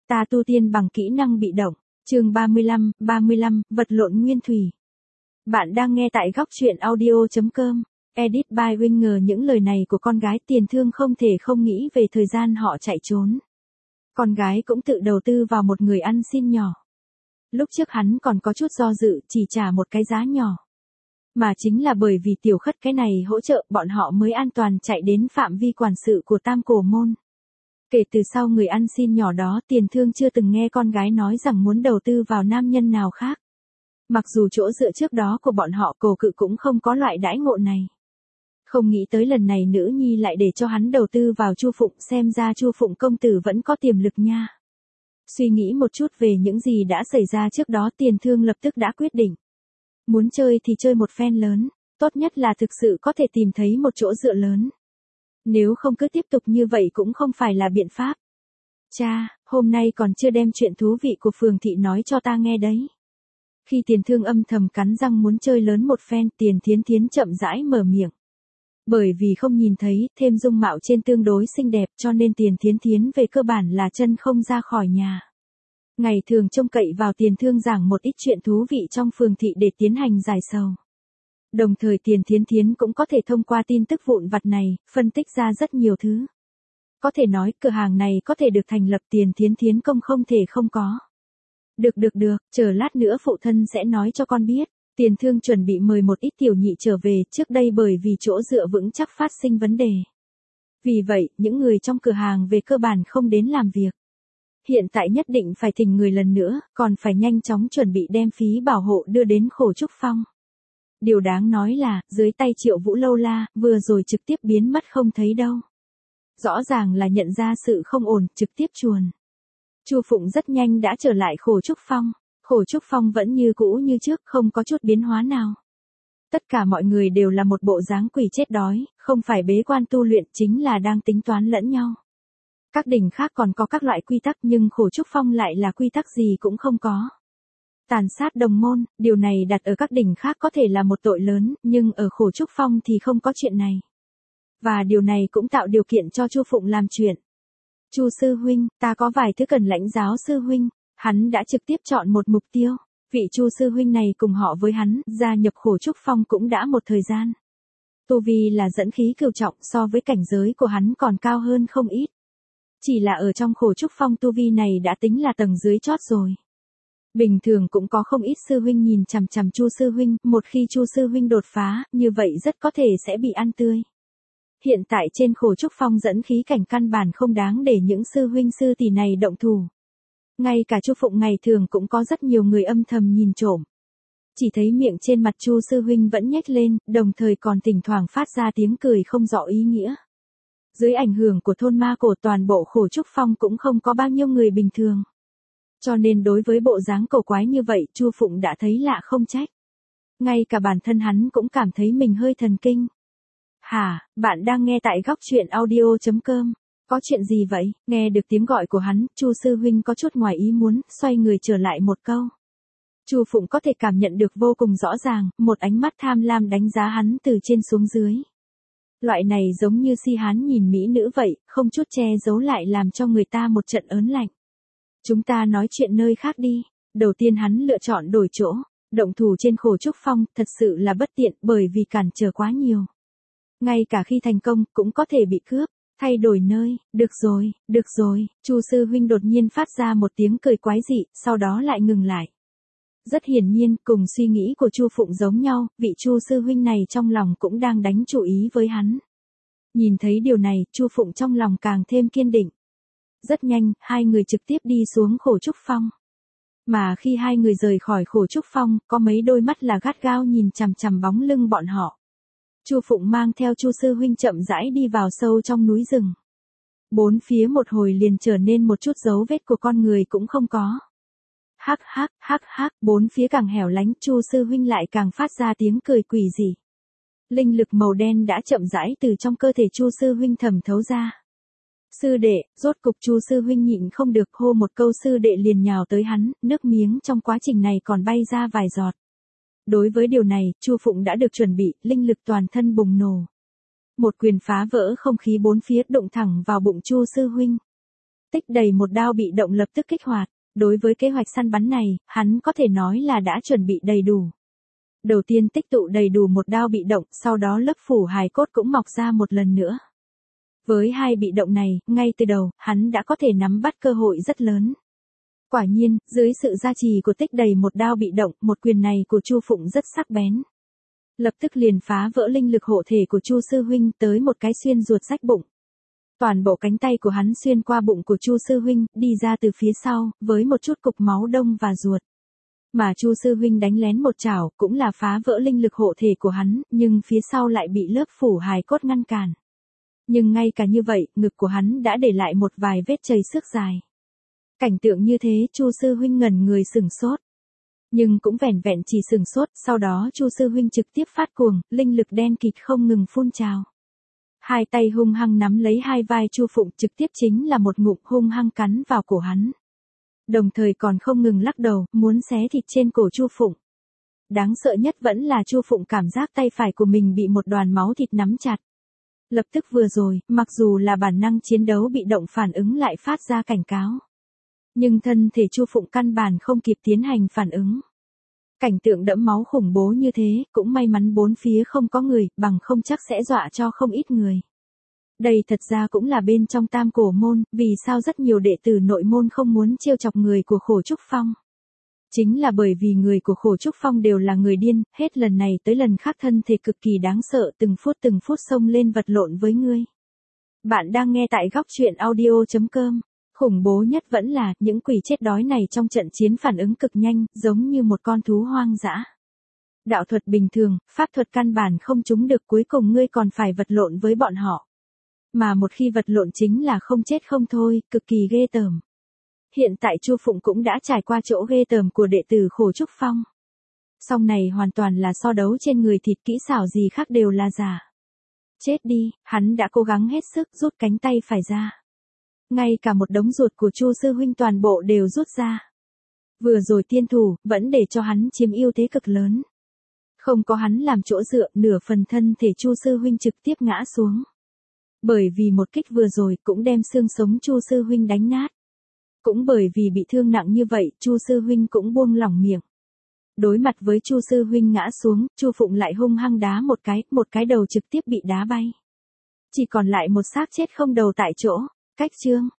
Ta tu tiên bằng kỹ năng bị động, chương 35, vật lộn nguyên thủy. Bạn đang nghe tại góc truyện audio.com, edit by Winger. Những lời này của con gái Tiền Thương không thể không nghĩ về thời gian họ chạy trốn. Con gái cũng tự đầu tư vào một người ăn xin nhỏ. Lúc trước hắn còn có chút do dự, chỉ trả một cái giá nhỏ. Mà chính là bởi vì Tiểu Khất cái này hỗ trợ, bọn họ mới an toàn chạy đến phạm vi quản sự của Tam Cổ Môn. Kể từ sau người ăn xin nhỏ đó, Tiền Thương chưa từng nghe con gái nói rằng muốn đầu tư vào nam nhân nào khác. Mặc dù chỗ dựa trước đó của bọn họ Cổ Cự cũng không có loại đãi ngộ này. Không nghĩ tới lần này nữ nhi lại để cho hắn đầu tư vào Chu Phụng, xem ra Chu Phụng công tử vẫn có tiềm lực nha. Suy nghĩ một chút về những gì đã xảy ra trước đó, Tiền Thương lập tức đã quyết định. Muốn chơi thì chơi một phen lớn, tốt nhất là thực sự có thể tìm thấy một chỗ dựa lớn. Nếu không cứ tiếp tục như vậy cũng không phải là biện pháp. Cha, hôm nay còn chưa đem chuyện thú vị của Phường Thị nói cho ta nghe đấy. Khi Tiền Thương âm thầm cắn răng muốn chơi lớn một phen, Tiền Thiến Thiến chậm rãi mở miệng. Bởi vì không nhìn thấy, thêm dung mạo trên tương đối xinh đẹp cho nên Tiền Thiến Thiến về cơ bản là chân không ra khỏi nhà. Ngày thường trông cậy vào Tiền Thương giảng một ít chuyện thú vị trong Phường Thị để tiến hành giải sầu. Đồng thời Tiền Thiến Thiến cũng có thể thông qua tin tức vụn vặt này, phân tích ra rất nhiều thứ. Có thể nói, cửa hàng này có thể được thành lập, Tiền Thiến Thiến công không thể không có. Được, chờ lát nữa phụ thân sẽ nói cho con biết. Tiền Thương chuẩn bị mời một ít tiểu nhị trở về, trước đây bởi vì chỗ dựa vững chắc phát sinh vấn đề. Vì vậy, những người trong cửa hàng về cơ bản không đến làm việc. Hiện tại nhất định phải thỉnh người lần nữa, còn phải nhanh chóng chuẩn bị đem phí bảo hộ đưa đến Khổ Trúc Phong. Điều đáng nói là, dưới tay Triệu Vũ Lâu La, vừa rồi trực tiếp biến mất không thấy đâu. Rõ ràng là nhận ra sự không ổn, trực tiếp chuồn. Chu Phụng rất nhanh đã trở lại Khổ Trúc Phong. Khổ Trúc Phong vẫn như cũ như trước, không có chút biến hóa nào. Tất cả mọi người đều là một bộ dáng quỷ chết đói, không phải bế quan tu luyện, chính là đang tính toán lẫn nhau. Các đỉnh khác còn có các loại quy tắc nhưng Khổ Trúc Phong lại là quy tắc gì cũng không có. Tàn sát đồng môn, điều này đặt ở các đỉnh khác có thể là một tội lớn, nhưng ở Khổ Trúc Phong thì không có chuyện này. Và điều này cũng tạo điều kiện cho Chu Phụng làm chuyện. Chu sư huynh, ta có vài thứ cần lãnh giáo sư huynh. Hắn đã trực tiếp chọn một mục tiêu. Vị Chu sư huynh này cùng họ với hắn, gia nhập Khổ Trúc Phong cũng đã một thời gian. Tu vi là dẫn khí cửu trọng, so với cảnh giới của hắn còn cao hơn không ít. Chỉ là ở trong Khổ Trúc Phong tu vi này đã tính là tầng dưới chót rồi. Bình thường cũng có không ít sư huynh nhìn chằm chằm Chu sư huynh, một khi Chu sư huynh đột phá, như vậy rất có thể sẽ bị ăn tươi. Hiện tại trên Khổ Trúc Phong dẫn khí cảnh căn bản không đáng để những sư huynh sư tỷ này động thủ. Ngay cả Chu Phụng ngày thường cũng có rất nhiều người âm thầm nhìn trộm. Chỉ thấy miệng trên mặt Chu sư huynh vẫn nhếch lên, đồng thời còn thỉnh thoảng phát ra tiếng cười không rõ ý nghĩa. Dưới ảnh hưởng của thôn ma cổ, toàn bộ Khổ Trúc Phong cũng không có bao nhiêu người bình thường. Cho nên đối với bộ dáng cổ quái như vậy, Chu Phụng đã thấy lạ không trách. Ngay cả bản thân hắn cũng cảm thấy mình hơi thần kinh. Hả, bạn đang nghe tại góc truyện audio.com. Có chuyện gì vậy? Nghe được tiếng gọi của hắn, Chu sư huynh có chút ngoài ý muốn, xoay người trở lại một câu. Chu Phụng có thể cảm nhận được vô cùng rõ ràng, một ánh mắt tham lam đánh giá hắn từ trên xuống dưới. Loại này giống như si hán nhìn mỹ nữ vậy, không chút che giấu lại làm cho người ta một trận ớn lạnh. Chúng ta nói chuyện nơi khác đi. Đầu tiên hắn lựa chọn đổi chỗ. Động thủ trên Khổ Trúc Phong thật sự là bất tiện bởi vì cản trở quá nhiều. Ngay cả khi thành công cũng có thể bị cướp. Thay đổi nơi, được rồi, Chu sư huynh đột nhiên phát ra một tiếng cười quái dị, sau đó lại ngừng lại. Rất hiển nhiên, cùng suy nghĩ của Chu Phụng giống nhau, vị Chu sư huynh này trong lòng cũng đang đánh chủ ý với hắn. Nhìn thấy điều này, Chu Phụng trong lòng càng thêm kiên định. Rất nhanh, hai người trực tiếp đi xuống Khổ Trúc Phong. Mà khi hai người rời khỏi Khổ Trúc Phong, có mấy đôi mắt là gắt gao nhìn chằm chằm bóng lưng bọn họ. Chu Phụng mang theo Chu sư huynh chậm rãi đi vào sâu trong núi rừng. Bốn phía một hồi liền trở nên một chút dấu vết của con người cũng không có. Hắc, bốn phía càng hẻo lánh, Chu sư huynh lại càng phát ra tiếng cười quỷ dị. Linh lực màu đen đã chậm rãi từ trong cơ thể Chu sư huynh thẩm thấu ra. Sư đệ, rốt cục Chu sư huynh nhịn không được hô một câu, sư đệ liền nhào tới hắn, nước miếng trong quá trình này còn bay ra vài giọt. Đối với điều này, Chu Phụng đã được chuẩn bị, linh lực toàn thân bùng nổ. Một quyền phá vỡ không khí bốn phía, đụng thẳng vào bụng Chu sư huynh. Tích Đầy một đao bị động lập tức kích hoạt. Đối với kế hoạch săn bắn này, hắn có thể nói là đã chuẩn bị đầy đủ. Đầu tiên tích tụ đầy đủ một đao bị động, sau đó lớp phủ hài cốt cũng mọc ra một lần nữa. Với hai bị động này, ngay từ đầu, hắn đã có thể nắm bắt cơ hội rất lớn. Quả nhiên, dưới sự gia trì của Tích Đầy một đao bị động, một quyền này của Chu Phụng rất sắc bén. Lập tức liền phá vỡ linh lực hộ thể của Chu sư huynh tới một cái xuyên ruột rách bụng. Toàn bộ cánh tay của hắn xuyên qua bụng của Chu sư huynh, đi ra từ phía sau, với một chút cục máu đông và ruột. Mà Chu sư huynh đánh lén một chảo, cũng là phá vỡ linh lực hộ thể của hắn, nhưng phía sau lại bị lớp phủ hài cốt ngăn cản. Nhưng ngay cả như vậy, ngực của hắn đã để lại một vài vết chảy xước dài. Cảnh tượng như thế, Chu sư huynh ngẩn người sửng sốt. Nhưng cũng vẻn vẹn chỉ sửng sốt, sau đó Chu sư huynh trực tiếp phát cuồng, linh lực đen kịt không ngừng phun trào. Hai tay hung hăng nắm lấy hai vai Chu Phụng, trực tiếp chính là một ngụm hung hăng cắn vào cổ hắn. Đồng thời còn không ngừng lắc đầu, muốn xé thịt trên cổ Chu Phụng. Đáng sợ nhất vẫn là Chu Phụng cảm giác tay phải của mình bị một đoàn máu thịt nắm chặt. Lập tức vừa rồi, mặc dù là bản năng chiến đấu bị động phản ứng lại phát ra cảnh cáo. Nhưng thân thể Chu Phụng căn bản không kịp tiến hành phản ứng. Cảnh tượng đẫm máu khủng bố như thế, cũng may mắn bốn phía không có người, bằng không chắc sẽ dọa cho không ít người. Đây thật ra cũng là bên trong Tam Cổ môn, vì sao rất nhiều đệ tử nội môn không muốn trêu chọc người của Khổ Trúc Phong. Chính là bởi vì người của Khổ Trúc Phong đều là người điên, hết lần này tới lần khác thân thể cực kỳ đáng sợ, từng phút xông lên vật lộn với ngươi. Bạn đang nghe tại góc truyện audio.com. Khủng bố nhất vẫn là, những quỷ chết đói này trong trận chiến phản ứng cực nhanh, giống như một con thú hoang dã. Đạo thuật bình thường, pháp thuật căn bản không trúng được, cuối cùng ngươi còn phải vật lộn với bọn họ. Mà một khi vật lộn chính là không chết không thôi, cực kỳ ghê tởm. Hiện tại Chu Phụng cũng đã trải qua chỗ ghê tởm của đệ tử Khổ Trúc Phong. Song này hoàn toàn là so đấu trên người thịt, kỹ xảo gì khác đều là giả. Chết đi, hắn đã cố gắng hết sức rút cánh tay phải ra. Ngay cả một đống ruột của Chu sư huynh toàn bộ đều rút ra. Vừa rồi tiên thủ, vẫn để cho hắn chiếm ưu thế cực lớn. Không có hắn làm chỗ dựa, nửa phần thân thể Chu sư huynh trực tiếp ngã xuống. Bởi vì một kích vừa rồi cũng đem xương sống Chu sư huynh đánh nát. Cũng bởi vì bị thương nặng như vậy, Chu sư huynh cũng buông lỏng miệng. Đối mặt với Chu sư huynh ngã xuống, Chu Phụng lại hung hăng đá một cái đầu trực tiếp bị đá bay. Chỉ còn lại một xác chết không đầu tại chỗ. Cách chương